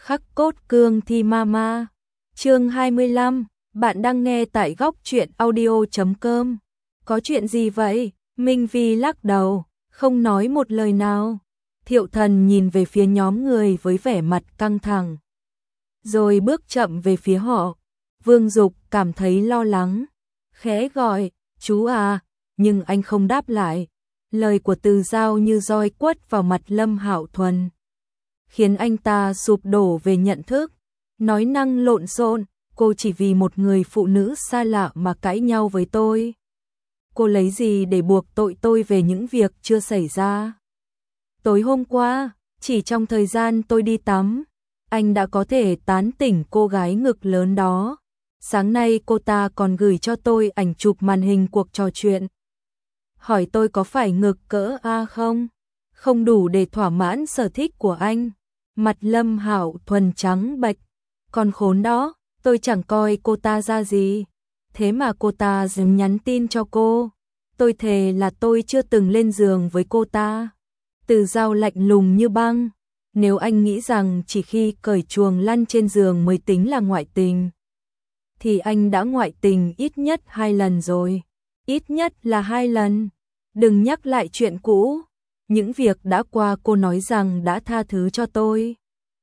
Khắc cốt cương thi mama. Chương 25, bạn đang nghe tại góc truyện audio.com. Có chuyện gì vậy? Minh Vi lắc đầu, không nói một lời nào. Thiệu Thần nhìn về phía nhóm người với vẻ mặt căng thẳng, rồi bước chậm về phía họ. Vương Dục cảm thấy lo lắng, khẽ gọi, chú à, nhưng anh không đáp lại. Lời của Từ Giao như roi quất vào mặt Lâm Hạo Thuần, khiến anh ta sụp đổ về nhận thức, nói năng lộn xộn, cô chỉ vì một người phụ nữ xa lạ mà cãi nhau với tôi. Cô lấy gì để buộc tội tôi về những việc chưa xảy ra? Tối hôm qua, chỉ trong thời gian tôi đi tắm, anh đã có thể tán tỉnh cô gái ngực lớn đó. Sáng nay cô ta còn gửi cho tôi ảnh chụp màn hình cuộc trò chuyện, hỏi tôi có phải ngực cỡ A không? Không đủ để thỏa mãn sở thích của anh. Mặt Lâm Hạo Thuần trắng bệch, con khốn đó, tôi chẳng coi cô ta ra gì. Thế mà cô ta dám nhắn tin cho cô. Tôi thề là tôi chưa từng lên giường với cô ta. Từ Giao lạnh lùng như băng. Nếu anh nghĩ rằng chỉ khi cởi chuồng lăn trên giường mới tính là ngoại tình, thì anh đã ngoại tình ít nhất 2 lần rồi. Ít nhất là 2 lần. Đừng nhắc lại chuyện cũ. Những việc đã qua cô nói rằng đã tha thứ cho tôi.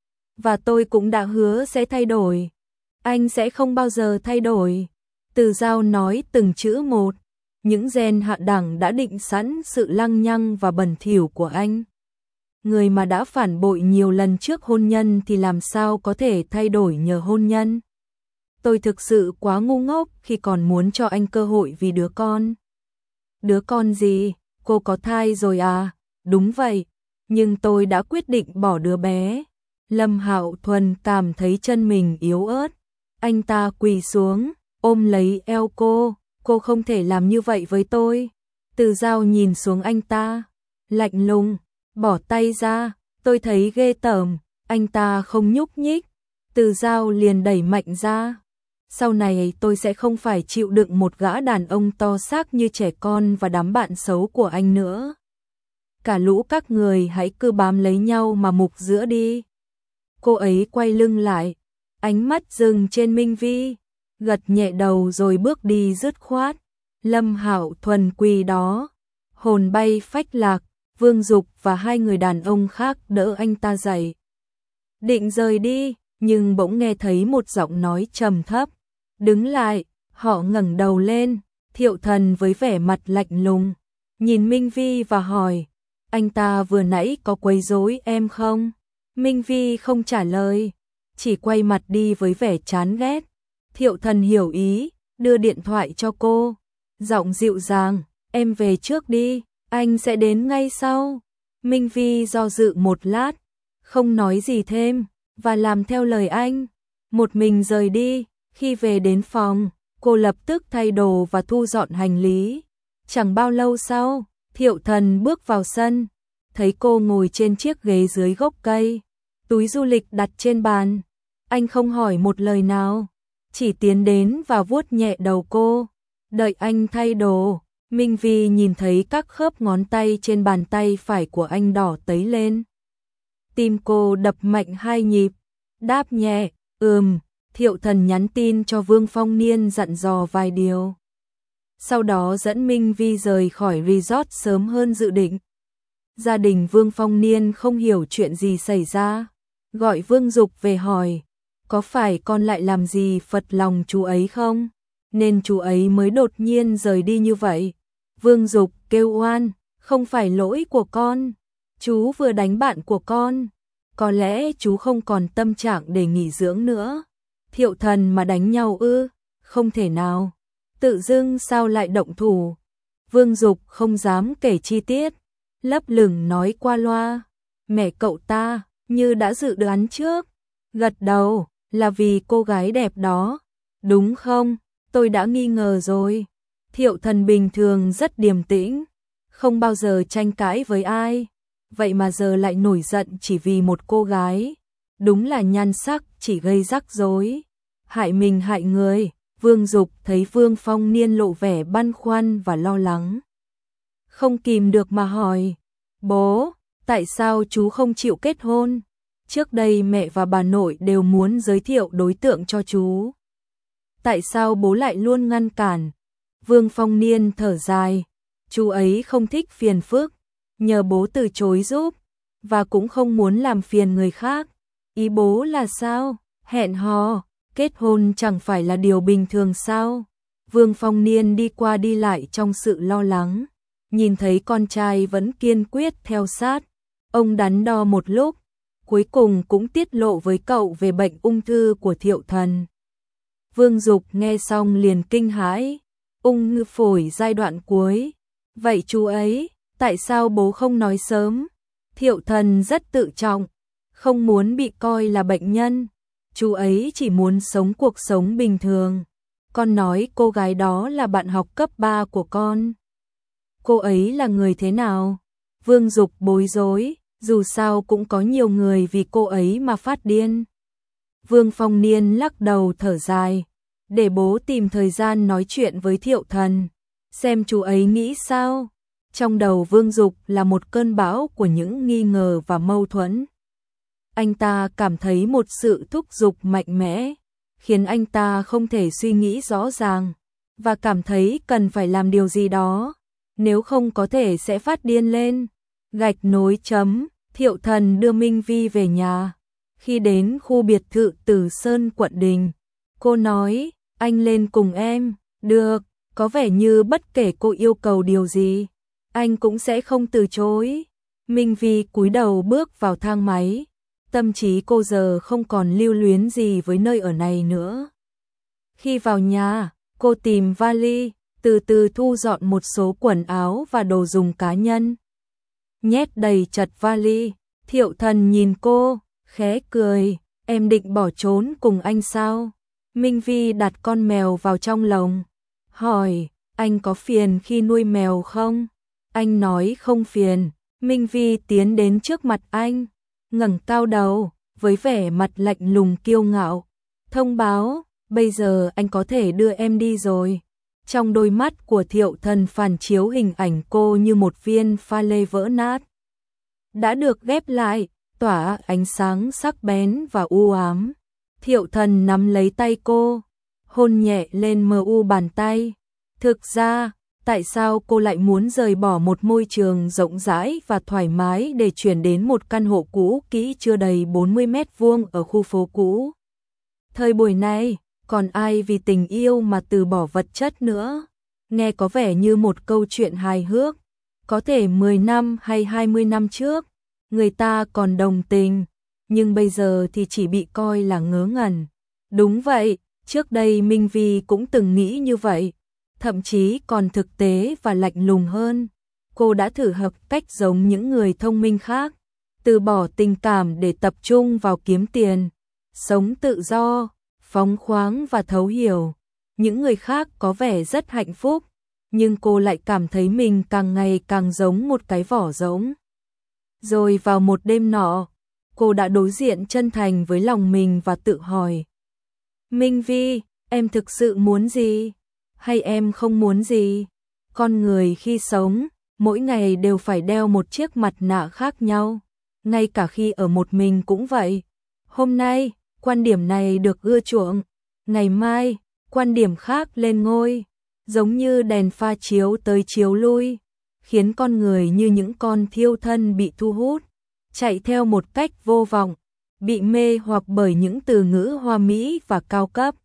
Và tôi cũng đã hứa sẽ thay đổi. Anh sẽ không bao giờ thay đổi. Từ Giao nói từng chữ một. Những gen hạ đẳng đã định sẵn sự lăng nhăng và bẩn thỉu của anh. Người mà đã phản bội nhiều lần trước hôn nhân thì làm sao có thể thay đổi nhờ hôn nhân. Tôi thực sự quá ngu ngốc khi còn muốn cho anh cơ hội vì đứa con. Đứa con gì? Cô có thai rồi à? Đúng vậy, nhưng tôi đã quyết định bỏ đứa bé. Lâm Hạo Thuần cảm thấy chân mình yếu ớt. Anh ta quỳ xuống, ôm lấy eo cô không thể làm như vậy với tôi. Từ Giao nhìn xuống anh ta, lạnh lùng, bỏ tay ra, tôi thấy ghê tởm. Anh ta không nhúc nhích, Từ Giao liền đẩy mạnh ra. Sau này tôi sẽ không phải chịu đựng một gã đàn ông to xác như trẻ con và đám bạn xấu của anh nữa. Cả lũ các người hãy cứ bám lấy nhau mà mục giữa đi. Cô ấy quay lưng lại, ánh mắt dừng trên Minh Vi, gật nhẹ đầu rồi bước đi dứt khoát. Lâm Hạo Thuần quỳ đó, hồn bay phách lạc. Vương Dục và 2 người đàn ông khác đỡ anh ta dậy, định rời đi, nhưng bỗng nghe thấy một giọng nói trầm thấp, đứng lại. Họ ngẩng đầu lên, Thiệu Thần với vẻ mặt lạnh lùng nhìn Minh Vi và hỏi, anh ta vừa nãy có quấy rối em không? Minh Vi không trả lời, chỉ quay mặt đi với vẻ chán ghét. Thiệu Thần hiểu ý, đưa điện thoại cho cô, giọng dịu dàng, em về trước đi, anh sẽ đến ngay sau. Minh Vi do dự một lát, không nói gì thêm, và làm theo lời anh, một mình rời đi. Khi về đến phòng, cô lập tức thay đồ và thu dọn hành lý. Chẳng bao lâu sau, Thiệu Thần bước vào sân, thấy cô ngồi trên chiếc ghế dưới gốc cây, túi du lịch đặt trên bàn. Anh không hỏi một lời nào, chỉ tiến đến và vuốt nhẹ đầu cô. Đợi anh thay đồ, Minh Vi nhìn thấy các khớp ngón tay trên bàn tay phải của anh đỏ tấy lên. Tim cô đập mạnh 2 nhịp, đáp nhẹ, Thiệu Thần nhắn tin cho Vương Phong Niên dặn dò vài điều. Sau đó dẫn Minh Vi rời khỏi resort sớm hơn dự định. Gia đình Vương Phong Niên không hiểu chuyện gì xảy ra, gọi Vương Dục về hỏi, có phải con lại làm gì phật lòng chú ấy không? Nên chú ấy mới đột nhiên rời đi như vậy. Vương Dục kêu oan, không phải lỗi của con, chú vừa đánh bạn của con, có lẽ chú không còn tâm trạng để nghỉ dưỡng nữa. Thiệu Thần mà đánh nhau ư? Không thể nào. Tự dưng sao lại động thủ? Vương Dục không dám kể chi tiết, lấp lửng nói qua loa. Mẹ cậu ta như đã dự đoán trước, gật đầu, là vì cô gái đẹp đó, đúng không? Tôi đã nghi ngờ rồi. Thiệu Thần bình thường rất điềm tĩnh, không bao giờ tranh cãi với ai, vậy mà giờ lại nổi giận chỉ vì một cô gái. Đúng là nhan sắc chỉ gây rắc rối, hại mình hại người. Vương Dục thấy Vương Phong Niên lộ vẻ băn khoăn và lo lắng, không kìm được mà hỏi, bố, tại sao chú không chịu kết hôn? Trước đây mẹ và bà nội đều muốn giới thiệu đối tượng cho chú. Tại sao bố lại luôn ngăn cản? Vương Phong Niên thở dài, chú ấy không thích phiền phức, nhờ bố từ chối giúp, và cũng không muốn làm phiền người khác. Ý bố là sao? Hẹn hò, kết hôn chẳng phải là điều bình thường sao? Vương Phong Niên đi qua đi lại trong sự lo lắng, nhìn thấy con trai vẫn kiên quyết theo sát. Ông đắn đo một lúc, cuối cùng cũng tiết lộ với cậu về bệnh ung thư của Thiệu Thần. Vương Dục nghe xong liền kinh hãi, ung thư phổi giai đoạn cuối. Vậy chú ấy, tại sao bố không nói sớm? Thiệu Thần rất tự trọng, không muốn bị coi là bệnh nhân. Chú ấy chỉ muốn sống cuộc sống bình thường. Con nói cô gái đó là bạn học cấp 3 của con. Cô ấy là người thế nào? Vương Dục bối rối, dù sao cũng có nhiều người vì cô ấy mà phát điên. Vương Phong Niên lắc đầu thở dài, để bố tìm thời gian nói chuyện với Thiệu Thần, xem chú ấy nghĩ sao. Trong đầu Vương Dục là một cơn bão của những nghi ngờ và mâu thuẫn. Anh ta cảm thấy một sự thúc giục mạnh mẽ, khiến anh ta không thể suy nghĩ rõ ràng, và cảm thấy cần phải làm điều gì đó, nếu không có thể sẽ phát điên lên. Gạch nối chấm, Thiệu Thần đưa Minh Vi về nhà. Khi đến khu biệt thự Từ Sơn quận Đình, cô nói, anh lên cùng em. Được, có vẻ như bất kể cô yêu cầu điều gì, anh cũng sẽ không từ chối. Minh Vi cúi đầu bước vào thang máy, tâm trí cô giờ không còn lưu luyến gì với nơi ở này nữa. Khi vào nhà, cô tìm vali, từ từ thu dọn một số quần áo và đồ dùng cá nhân. Nhét đầy chật vali, Thiệu Thần nhìn cô, khẽ cười, em định bỏ trốn cùng anh sao? Minh Vi đặt con mèo vào trong lồng, hỏi, anh có phiền khi nuôi mèo không? Anh nói không phiền. Minh Vi tiến đến trước mặt anh, ngẩng cao đầu, với vẻ mặt lạnh lùng kiêu ngạo, thông báo, bây giờ anh có thể đưa em đi rồi. Trong đôi mắt của Thiệu Thần phản chiếu hình ảnh cô như một viên pha lê vỡ nát, đã được ghép lại, tỏa ánh sáng sắc bén và u ám. Thiệu Thần nắm lấy tay cô, hôn nhẹ lên mờ u bàn tay. Thực ra, tại sao cô lại muốn rời bỏ một môi trường rộng rãi và thoải mái để chuyển đến một căn hộ cũ kỹ chưa đầy 40 mét vuông ở khu phố cũ? Thời buổi này, còn ai vì tình yêu mà từ bỏ vật chất nữa? Nghe có vẻ như một câu chuyện hài hước. Có thể 10 năm hay 20 năm trước, người ta còn đồng tình, nhưng bây giờ thì chỉ bị coi là ngớ ngẩn. Đúng vậy, trước đây Minh Vi cũng từng nghĩ như vậy, thậm chí còn thực tế và lạnh lùng hơn. Cô đã thử học cách giống những người thông minh khác, từ bỏ tình cảm để tập trung vào kiếm tiền, sống tự do, phóng khoáng và thấu hiểu. Những người khác có vẻ rất hạnh phúc, nhưng cô lại cảm thấy mình càng ngày càng giống một cái vỏ rỗng. Rồi vào một đêm nọ, cô đã đối diện chân thành với lòng mình và tự hỏi, Minh Vi, em thực sự muốn gì? Hay em không muốn gì? Con người khi sống, mỗi ngày đều phải đeo một chiếc mặt nạ khác nhau, ngay cả khi ở một mình cũng vậy. Hôm nay, quan điểm này được ưa chuộng, ngày mai, quan điểm khác lên ngôi, giống như đèn pha chiếu tới chiếu lui, khiến con người như những con thiêu thân bị thu hút, chạy theo một cách vô vọng, bị mê hoặc bởi những từ ngữ hoa mỹ và cao cấp.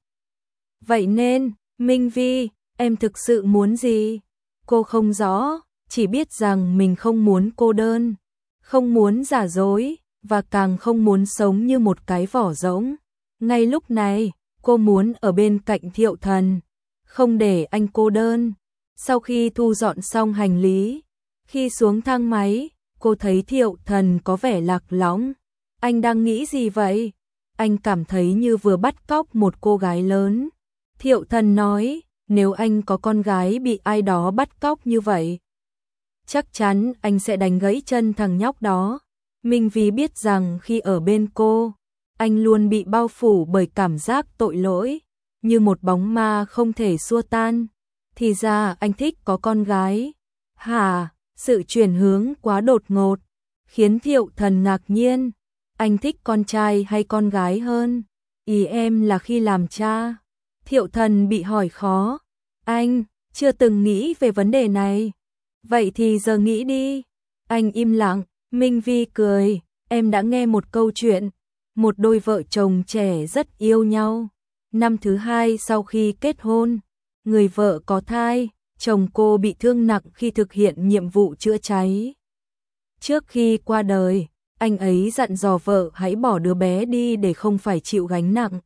Vậy nên, Minh Vi, em thực sự muốn gì? Cô không rõ, chỉ biết rằng mình không muốn cô đơn, không muốn giả dối, và càng không muốn sống như một cái vỏ rỗng. Ngay lúc này, cô muốn ở bên cạnh Thiệu Thần, không để anh cô đơn. Sau khi thu dọn xong hành lý, khi xuống thang máy, cô thấy Thiệu Thần có vẻ lạc lõng. Anh đang nghĩ gì vậy? Anh cảm thấy như vừa bắt cóc một cô gái lớn. Thiệu Thần nói, nếu anh có con gái bị ai đó bắt cóc như vậy, chắc chắn anh sẽ đánh gãy chân thằng nhóc đó. Minh Vi biết rằng khi ở bên cô, anh luôn bị bao phủ bởi cảm giác tội lỗi, như một bóng ma không thể xua tan. Thì ra anh thích có con gái. Hả? Sự chuyển hướng quá đột ngột, khiến Thiệu Thần ngạc nhiên. Anh thích con trai hay con gái hơn? Ý em là khi làm cha. Thiệu Thần bị hỏi khó. Anh chưa từng nghĩ về vấn đề này. Vậy thì giờ nghĩ đi. Anh im lặng. Minh Vi cười. Em đã nghe một câu chuyện. Một đôi vợ chồng trẻ rất yêu nhau. Năm thứ 2 sau khi kết hôn, người vợ có thai, chồng cô bị thương nặng khi thực hiện nhiệm vụ chữa cháy. Trước khi qua đời, anh ấy dặn dò vợ hãy bỏ đứa bé đi để không phải chịu gánh nặng.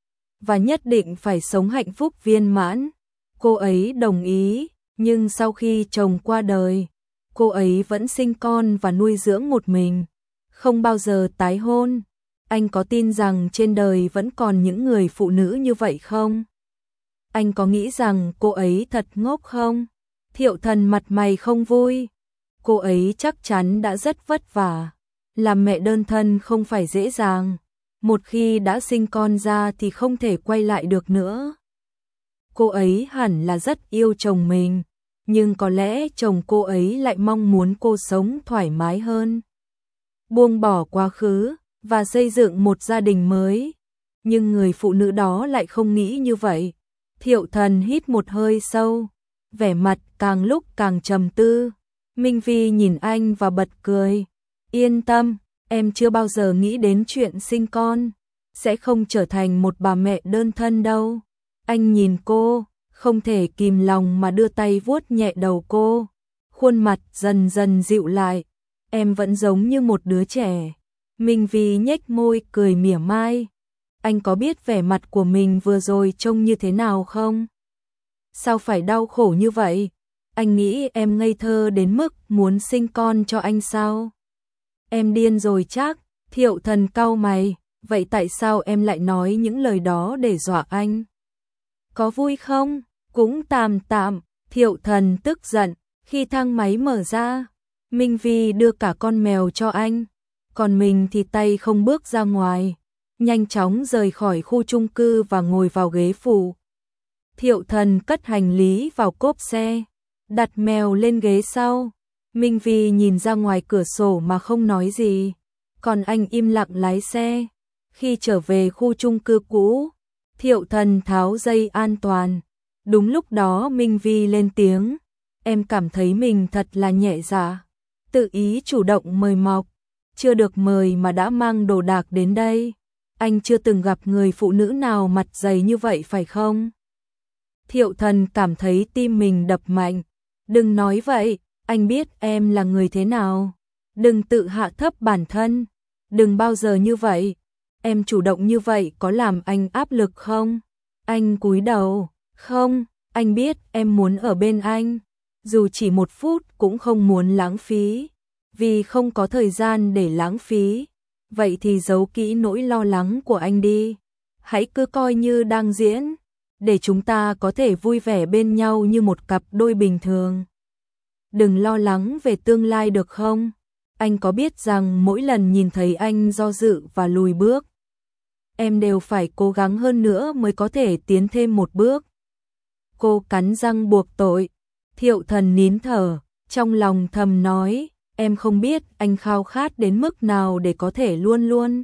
Và nhất định phải sống hạnh phúc viên mãn. Cô ấy đồng ý, nhưng sau khi chồng qua đời, cô ấy vẫn sinh con và nuôi dưỡng một mình, không bao giờ tái hôn. Anh có tin rằng trên đời vẫn còn những người phụ nữ như vậy không? Anh có nghĩ rằng cô ấy thật ngốc không? Thiệu Thần mặt mày không vui. Cô ấy chắc chắn đã rất vất vả. Làm mẹ đơn thân không phải dễ dàng. Một khi đã sinh con ra thì không thể quay lại được nữa. Cô ấy hẳn là rất yêu chồng mình, nhưng có lẽ chồng cô ấy lại mong muốn cô sống thoải mái hơn, buông bỏ quá khứ và xây dựng một gia đình mới. Nhưng người phụ nữ đó lại không nghĩ như vậy. Thiệu Thần hít một hơi sâu, vẻ mặt càng lúc càng trầm tư. Minh Vi nhìn anh và bật cười. Yên tâm, em chưa bao giờ nghĩ đến chuyện sinh con, sẽ không trở thành một bà mẹ đơn thân đâu. Anh nhìn cô, không thể kìm lòng mà đưa tay vuốt nhẹ đầu cô. Khuôn mặt dần dần dịu lại. Em vẫn giống như một đứa trẻ. Minh Vi nhếch môi cười mỉa mai. Anh có biết vẻ mặt của mình vừa rồi trông như thế nào không? Sao phải đau khổ như vậy? Anh nghĩ em ngây thơ đến mức muốn sinh con cho anh sao? Em điên rồi chắc. Thiệu Thần cau mày. Vậy tại sao em lại nói những lời đó để dọa anh? Có vui không? Cũng tạm tạm. Thiệu Thần tức giận. Khi thang máy mở ra, Minh Vi đưa cả con mèo cho anh, còn mình thì tay không bước ra ngoài, nhanh chóng rời khỏi khu chung cư và ngồi vào ghế phụ. Thiệu Thần cất hành lý vào cốp xe, đặt mèo lên ghế sau. Minh Vi nhìn ra ngoài cửa sổ mà không nói gì, còn anh im lặng lái xe. Khi trở về khu chung cư cũ, Thiệu Thần tháo dây an toàn. Đúng lúc đó Minh Vi lên tiếng. Em cảm thấy mình thật là nhẹ dạ, tự ý chủ động mời mọc, chưa được mời mà đã mang đồ đạc đến đây. Anh chưa từng gặp người phụ nữ nào mặt dày như vậy phải không? Thiệu Thần cảm thấy tim mình đập mạnh. Đừng nói vậy, anh biết em là người thế nào. Đừng tự hạ thấp bản thân, đừng bao giờ như vậy. Em chủ động như vậy có làm anh áp lực không? Anh cúi đầu. Không, anh biết em muốn ở bên anh. Dù chỉ 1 phút cũng không muốn lãng phí, vì không có thời gian để lãng phí. Vậy thì giấu kỹ nỗi lo lắng của anh đi. Hãy cứ coi như đang diễn, để chúng ta có thể vui vẻ bên nhau như một cặp đôi bình thường. Đừng lo lắng về tương lai được không? Anh có biết rằng mỗi lần nhìn thấy anh do dự và lùi bước, em đều phải cố gắng hơn nữa mới có thể tiến thêm một bước. Cô cắn răng buộc tội. Thiệu Thần nín thở, trong lòng thầm nói, em không biết anh khao khát đến mức nào để có thể luôn luôn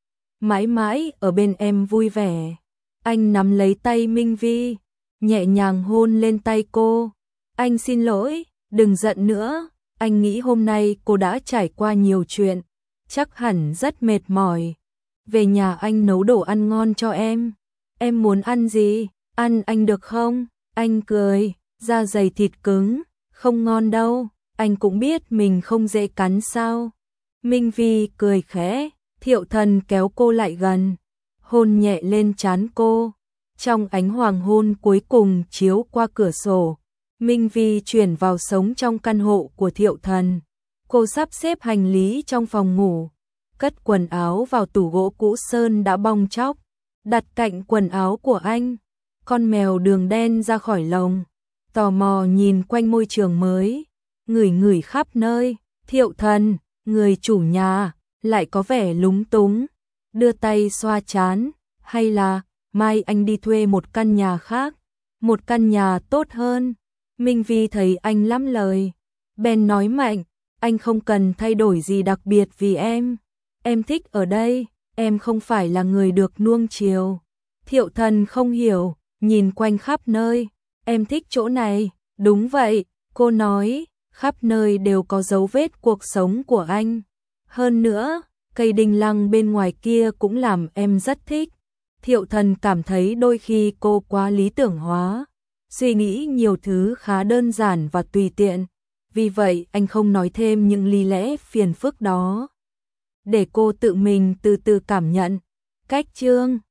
mãi mãi ở bên em vui vẻ. Anh nắm lấy tay Minh Vi, nhẹ nhàng hôn lên tay cô. Anh xin lỗi, đừng giận nữa, anh nghĩ hôm nay cô đã trải qua nhiều chuyện, chắc hẳn rất mệt mỏi. Về nhà anh nấu đồ ăn ngon cho em. Em muốn ăn gì? Ăn anh được không? Anh cười. Da dày thịt cứng, không ngon đâu, anh cũng biết mình không dễ cắn sao. Minh Vi cười khẽ, Thiệu Thần kéo cô lại gần, hôn nhẹ lên trán cô. Trong ánh hoàng hôn cuối cùng chiếu qua cửa sổ, Minh Vi chuyển vào sống trong căn hộ của Thiệu Thần. Cô sắp xếp hành lý trong phòng ngủ, cất quần áo vào tủ gỗ cũ sơn đã bong tróc, đặt cạnh quần áo của anh. Con mèo đường đen ra khỏi lồng, tò mò nhìn quanh môi trường mới, ngửi ngửi khắp nơi. Thiệu Thần, người chủ nhà, lại có vẻ lúng túng, đưa tay xoa trán. Hay là mai anh đi thuê một căn nhà khác, một căn nhà tốt hơn. Minh Vi thấy anh lắm lời, bèn nói mạnh, anh không cần thay đổi gì đặc biệt vì em. Em thích ở đây, em không phải là người được nuông chiều. Thiệu Thần không hiểu, nhìn quanh khắp nơi. Em thích chỗ này, đúng vậy, cô nói, khắp nơi đều có dấu vết cuộc sống của anh. Hơn nữa, cây đinh lăng bên ngoài kia cũng làm em rất thích. Thiệu Thần cảm thấy đôi khi cô quá lý tưởng hóa, suy nghĩ nhiều thứ khá đơn giản và tùy tiện. Vì vậy anh không nói thêm những lý lẽ phiền phức đó, để cô tự mình từ từ cảm nhận. Cách chương